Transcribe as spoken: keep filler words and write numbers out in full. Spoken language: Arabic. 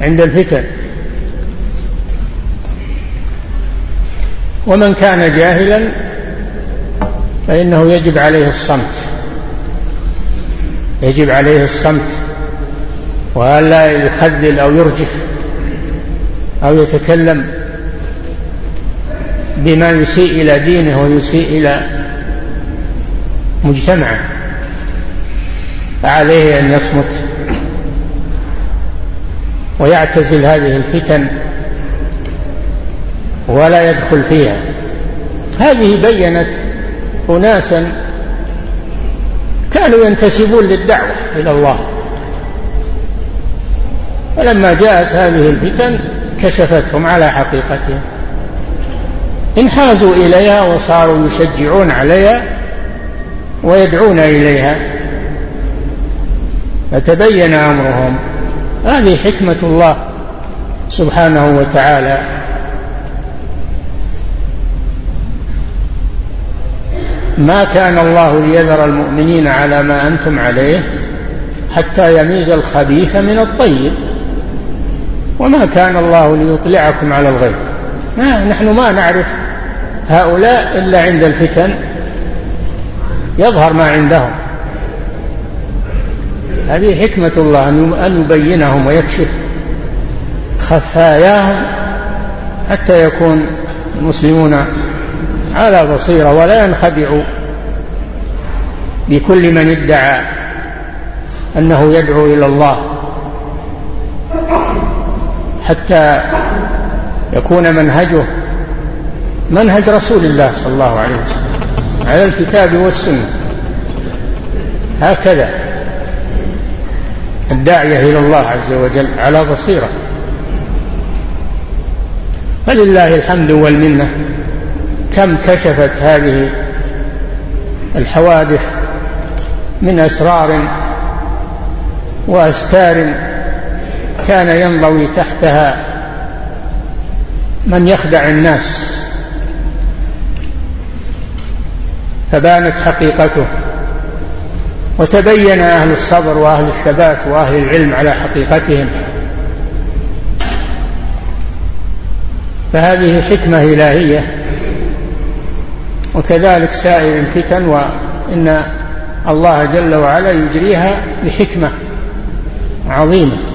عند الفتن. ومن كان جاهلا فإنه يجب عليه الصمت، يجب عليه الصمت وألا يخذل أو يرجف أو يتكلم بما يسيء إلى دينه ويسيء إلى مجتمعه، فعليه أن يصمت ويعتزل هذه الفتن ولا يدخل فيها. هذه بينت أناسا كانوا ينتسبون للدعوة إلى الله، ولما جاءت هذه الفتن كشفتهم على حقيقتهم، انحازوا إليها وصاروا يشجعون عليها ويدعون إليها، فتبين أمرهم. هذه حكمة الله سبحانه وتعالى. ما كان الله ليذر المؤمنين على ما أنتم عليه حتى يميز الخبيث من الطيب، وما كان الله ليطلعكم على الغيب. ما نحن ما نعرف هؤلاء إلا عند الفتن يظهر ما عندهم. هذه حكمة الله أن يبينهم ويكشف خفاياهم حتى يكون المسلمون على بصيرة ولا ينخدعوا بكل من ادعى أنه يدعو إلى الله، حتى يكون منهجه منهج رسول الله صلى الله عليه وسلم على الكتاب والسنة. هكذا الداعية إلى الله عز وجل على بصيرة. فلله الحمد والمنة، كم كشفت هذه الحوادث من أسرار وأستار كان ينضوي تحتها من يخدع الناس، فبانت حقيقته وتبين أهل الصبر وأهل الثبات وأهل العلم على حقيقتهم. فهذه حكمة إلهية، وكذلك سائر الفتن، وإن الله جل وعلا يجريها بحكمة عظيمة.